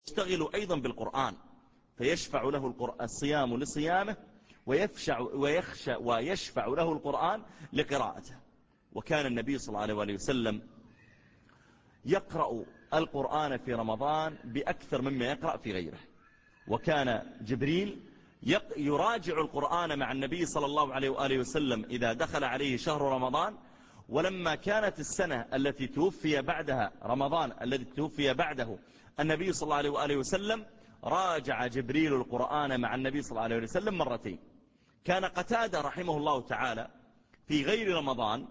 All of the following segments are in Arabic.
يشتغل أيضا بالقرآن، فيشفع له الصيام لصيامه، ويشفع له القرآن لقراءته. وكان النبي صلى الله عليه وسلم يقرأ القرآن في رمضان بأكثر مما يقرأ في غيره. وكان جبريل يراجع القرآن مع النبي صلى الله عليه وآله وسلم إذا دخل عليه شهر رمضان. ولما كانت السنة التي توفي بعدها رمضان الذي توفي بعده النبي صلى الله عليه وآله وسلم، راجع جبريل القرآن مع النبي صلى الله عليه وسلم مرتين. كان قتادة رحمه الله تعالى في غير رمضان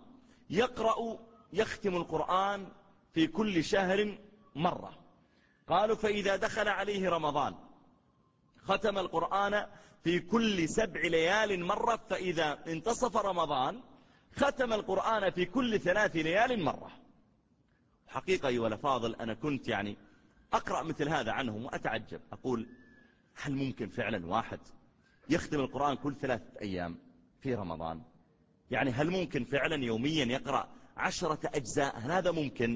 يختم القرآن في كل شهر مرة. قالوا فإذا دخل عليه رمضان ختم القرآن في كل 7 ليال مرة، فإذا انتصف رمضان ختم القرآن في كل 3 ليال مرة. حقيقة أيها الأفاضل أنا كنت أقرأ مثل هذا عنهم وأتعجب، أقول هل ممكن فعلا واحد يختم القرآن كل 3 أيام في رمضان؟ هل ممكن فعلا يوميا يقرأ 10 أجزاء؟ هل هذا ممكن؟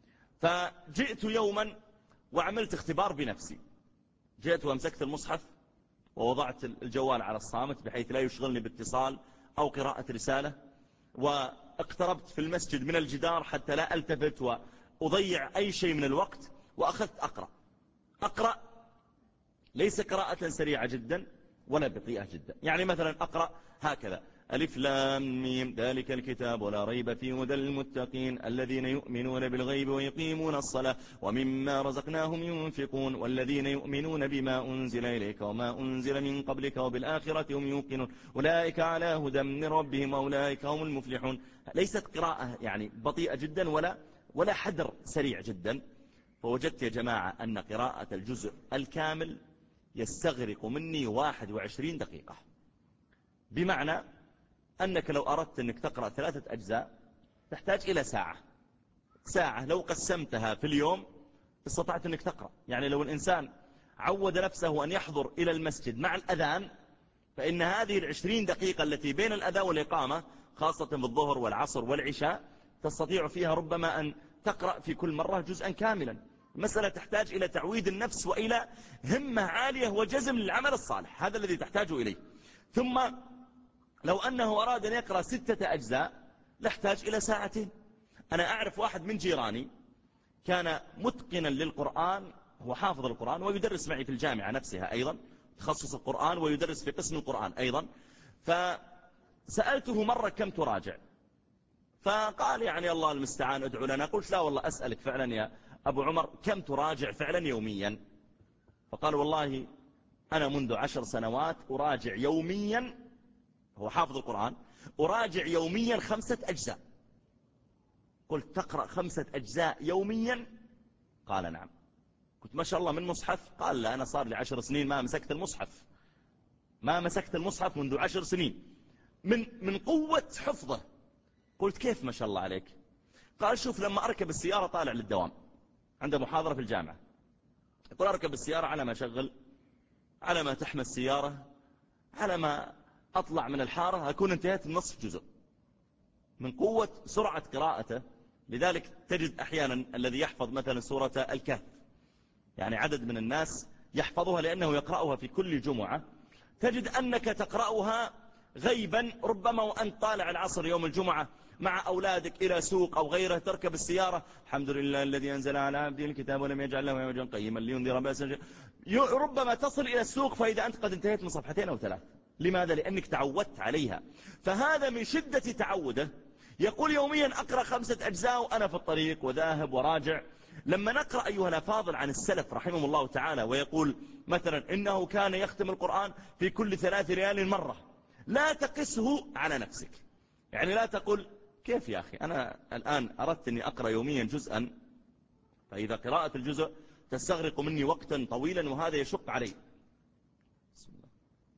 فجئت يوما وعملت اختبار بنفسي. جئت وامسكت المصحف ووضعت الجوال على الصامت بحيث لا يشغلني باتصال أو قراءة رسالة، واقتربت في المسجد من الجدار حتى لا ألتفت وأضيع أي شيء من الوقت، وأخذت أقرأ ليس قراءة سريعة جدا ولا بطيئة جدا. مثلا أقرأ هكذا: ألف لام ميم ذلك الكتاب ولا ريب فيه هدى للمتقين الذين يؤمنون بالغيب ويقيمون الصلاة ومما رزقناهم ينفقون والذين يؤمنون بما أنزل إليك وما أنزل من قبلك وبالآخرة هم يوقنون أولئك على هدى من ربهم وأولئك هم المفلحون. ليست قراءة بطيئة جدا ولا حدر سريع جدا. فوجدت يا جماعة أن قراءة الجزء الكامل يستغرق مني 21 دقيقة، بمعنى أنك لو أردت أنك تقرأ 3 أجزاء تحتاج إلى ساعة لو قسمتها في اليوم استطعت أنك تقرأ. لو الإنسان عود نفسه أن يحضر إلى المسجد مع الأذان، فإن هذه 20 دقيقة التي بين الأذان والإقامة خاصة بالظهر والعصر والعشاء تستطيع فيها ربما أن تقرأ في كل مرة جزءا كاملا. مسألة تحتاج إلى تعويد النفس وإلى همة عالية وجزم للعمل الصالح، هذا الذي تحتاج إليه. ثم لو أنه أراد أن يقرأ 6 أجزاء لاحتاج إلى 2 ساعة. أنا أعرف واحد من جيراني كان متقنا للقرآن، هو حافظ القرآن ويدرس معي في الجامعة نفسها أيضا، تخصص القرآن ويدرس في قسم القرآن أيضا. فسألته مرة كم تراجع؟ فقال الله المستعان ادعو لنا. قلت لا والله أسألك فعلا يا أبو عمر كم تراجع فعلا يوميا؟ فقال والله أنا منذ 10 سنوات أراجع يوميا، هو حافظ القرآن، أراجع يوميا 5 أجزاء. قلت تقرأ 5 أجزاء يوميا؟ قال نعم. قلت ما شاء الله من مصحف؟ قال لا أنا صار لي 10 سنين ما مسكت المصحف منذ 10 سنين من قوة حفظه. قلت كيف ما شاء الله عليك؟ قال شوف لما أركب السيارة طالع للدوام عنده محاضرة في الجامعة، يقول أركب السيارة على ما أشغل، على ما تحمل السيارة، على ما أطلع من الحارة أكون انتهيت النصف جزء من قوة سرعة قراءته. لذلك تجد أحيانا الذي يحفظ مثلا سورة الكهف، عدد من الناس يحفظها لأنه يقرأها في كل جمعة، تجد أنك تقرأها غيبا ربما وأنت طالع العصر يوم الجمعة مع أولادك إلى سوق أو غيره، تركب السيارة الحمد لله الذي أنزل على عبده الكتاب ولم يجعل له عوجا قيما لينذر بأسا، ربما تصل إلى السوق فإذا أنت قد انتهيت من 2 أو 3. لماذا؟ لأنك تعودت عليها. فهذا من شدة تعوده يقول يوميا أقرأ 5 أجزاء وأنا في الطريق وذاهب وراجع. لما نقرأ أيها الأفاضل عن السلف رحمه الله تعالى ويقول مثلا إنه كان يختم القرآن في كل 3 ليال مرة، لا تقسه على نفسك. لا تقول كيف يا أخي أنا الآن أردت أني أقرأ يوميا جزءا، فإذا قراءة الجزء تستغرق مني وقتا طويلا وهذا يشق علي. بسم الله.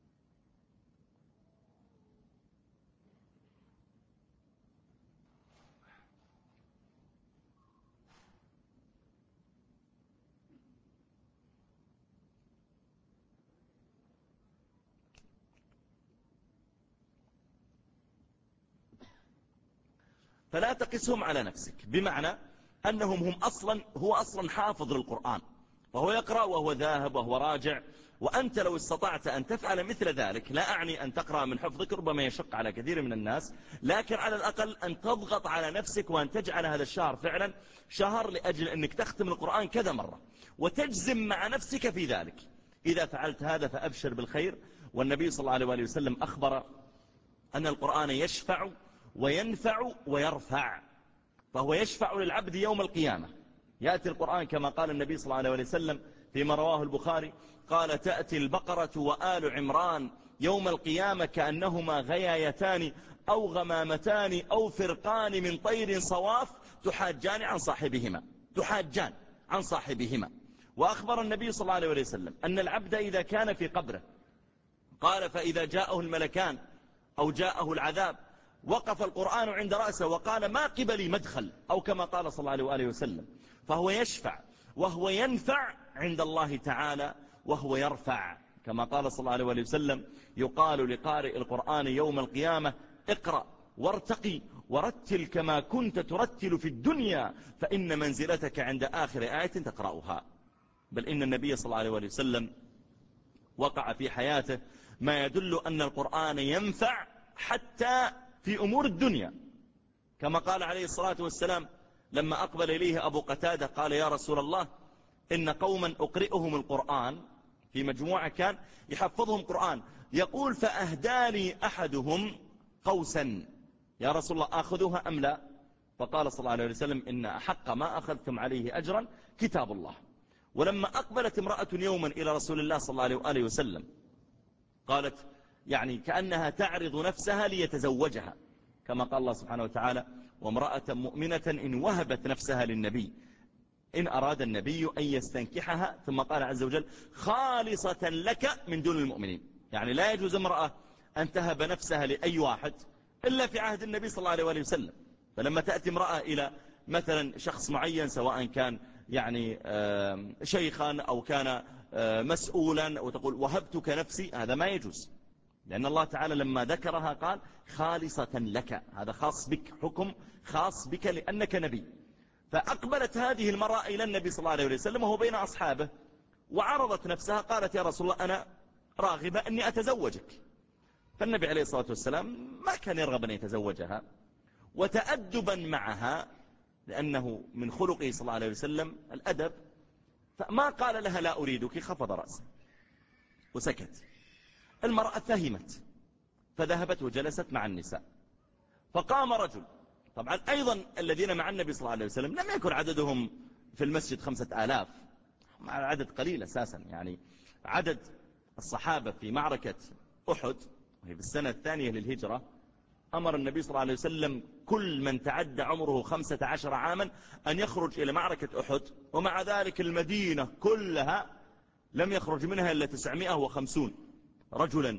فلا تقسهم على نفسك، بمعنى أنهم هو أصلا حافظ للقرآن وهو يقرأ وهو ذاهب وهو راجع. وأنت لو استطعت أن تفعل مثل ذلك، لا أعني أن تقرأ من حفظك، ربما يشق على كثير من الناس، لكن على الأقل أن تضغط على نفسك وأن تجعل هذا الشهر فعلا شهر لأجل أنك تختم القرآن كذا مرة، وتجزم مع نفسك في ذلك. إذا فعلت هذا فأبشر بالخير. والنبي صلى الله عليه وسلم أخبر أن القرآن يشفع وينفع ويرفع، فهو يشفع للعبد يوم القيامة. يأتي القرآن كما قال النبي صلى الله عليه وسلم فيما رواه البخاري، قال: تأتي البقرة وآل عمران يوم القيامة كأنهما غيايتان أو غمامتان أو فرقان من طير صواف تحاجان عن صاحبهما. وأخبر النبي صلى الله عليه وسلم أن العبد إذا كان في قبره، قال: فإذا جاءه الملكان أو جاءه العذاب وقف القرآن عند رأسه وقال: ما قبلي مدخل، أو كما قال صلى الله عليه وسلم. فهو يشفع وهو ينفع عند الله تعالى، وهو يرفع كما قال صلى الله عليه وسلم: يقال لقارئ القرآن يوم القيامة: اقرأ وارتقي ورتل كما كنت ترتل في الدنيا، فإن منزلتك عند آخر آية تقرأها. بل إن النبي صلى الله عليه وسلم وقع في حياته ما يدل أن القرآن ينفع حتى في أمور الدنيا، كما قال عليه الصلاة والسلام لما أقبل إليه أبو قتادة قال: يا رسول الله، إن قوما أقرئهم القرآن، في مجموعة كان يحفظهم قرآن، يقول: فأهداني أحدهم قوسا، يا رسول الله أخذوها أم لا؟ فقال صلى الله عليه وسلم: إن أحق ما أخذتم عليه أجرا كتاب الله. ولما أقبلت امرأة يوما إلى رسول الله صلى الله عليه وسلم، قالت يعني كأنها تعرض نفسها ليتزوجها، كما قال الله سبحانه وتعالى: وامرأة مؤمنة إن وهبت نفسها للنبي إن أراد النبي أن يستنكحها، ثم قال عز وجل: خالصة لك من دون المؤمنين. يعني لا يجوز امرأة أن تهب نفسها لأي واحد إلا في عهد النبي صلى الله عليه وسلم. فلما تأتي امرأة إلى مثلا شخص معين، سواء كان يعني شيخا أو كان مسؤولا، وتقول: وهبتك نفسي، هذا ما يجوز، لأن الله تعالى لما ذكرها قال: خالصة لك، هذا خاص بك، حكم خاص بك لأنك نبي. فأقبلت هذه المرأة إلى النبي صلى الله عليه وسلم وهو بين أصحابه، وعرضت نفسها، قالت: يا رسول الله، أنا راغبة أني أتزوجك. فالنبي عليه الصلاة والسلام ما كان يرغب أن يتزوجها، وتأدبا معها لأنه من خلقه صلى الله عليه وسلم الأدب، فما قال لها: لا أريدك، خفض رأسه وسكت. المرأة فهمت فذهبت وجلست مع النساء. فقام رجل، طبعا أيضا الذين مع النبي صلى الله عليه وسلم لم يكن عددهم في المسجد 5000، عدد قليل أساسا. يعني عدد الصحابة في معركة أحد وهي في السنة الثانية للهجرة، أمر النبي صلى الله عليه وسلم كل من تعدى عمره 15 عاما أن يخرج إلى معركة أحد، ومع ذلك المدينة كلها لم يخرج منها إلا 950 رجلا.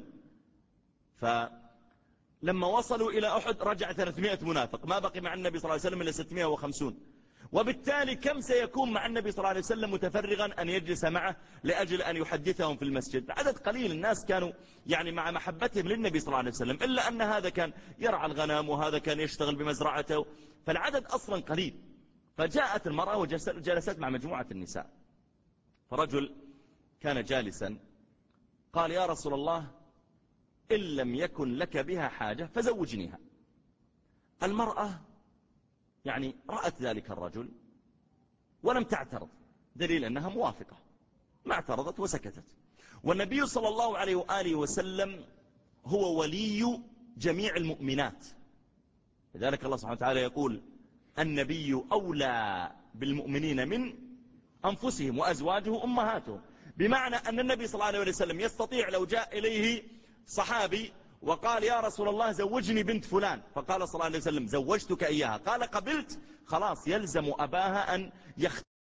فلما وصلوا إلى أحد رجع 300 منافق، ما بقي مع النبي صلى الله عليه وسلم إلا 650. وبالتالي كم سيكون مع النبي صلى الله عليه وسلم متفرغا أن يجلس معه لأجل أن يحدثهم في المسجد؟ عدد قليل. الناس كانوا يعني مع محبتهم للنبي صلى الله عليه وسلم، إلا أن هذا كان يرعى الغنم وهذا كان يشتغل بمزرعته، فالعدد أصلا قليل. فجاءت المرأة وجلست مع مجموعة النساء، فرجل كان جالسا قال: يا رسول الله، إن لم يكن لك بها حاجة فزوجنيها. المرأة يعني رأت ذلك الرجل ولم تعترض، دليل أنها موافقة، ما اعترضت وسكتت. والنبي صلى الله عليه وآله وسلم هو ولي جميع المؤمنات، لذلك الله سبحانه وتعالى يقول: النبي أولى بالمؤمنين من أنفسهم وأزواجه أمهاتهم. بمعنى أن النبي صلى الله عليه وسلم يستطيع لو جاء إليه صحابي وقال: يا رسول الله، زوجني بنت فلان، فقال صلى الله عليه وسلم: زوجتك إياها، قال: قبلت، خلاص يلزم أباها أن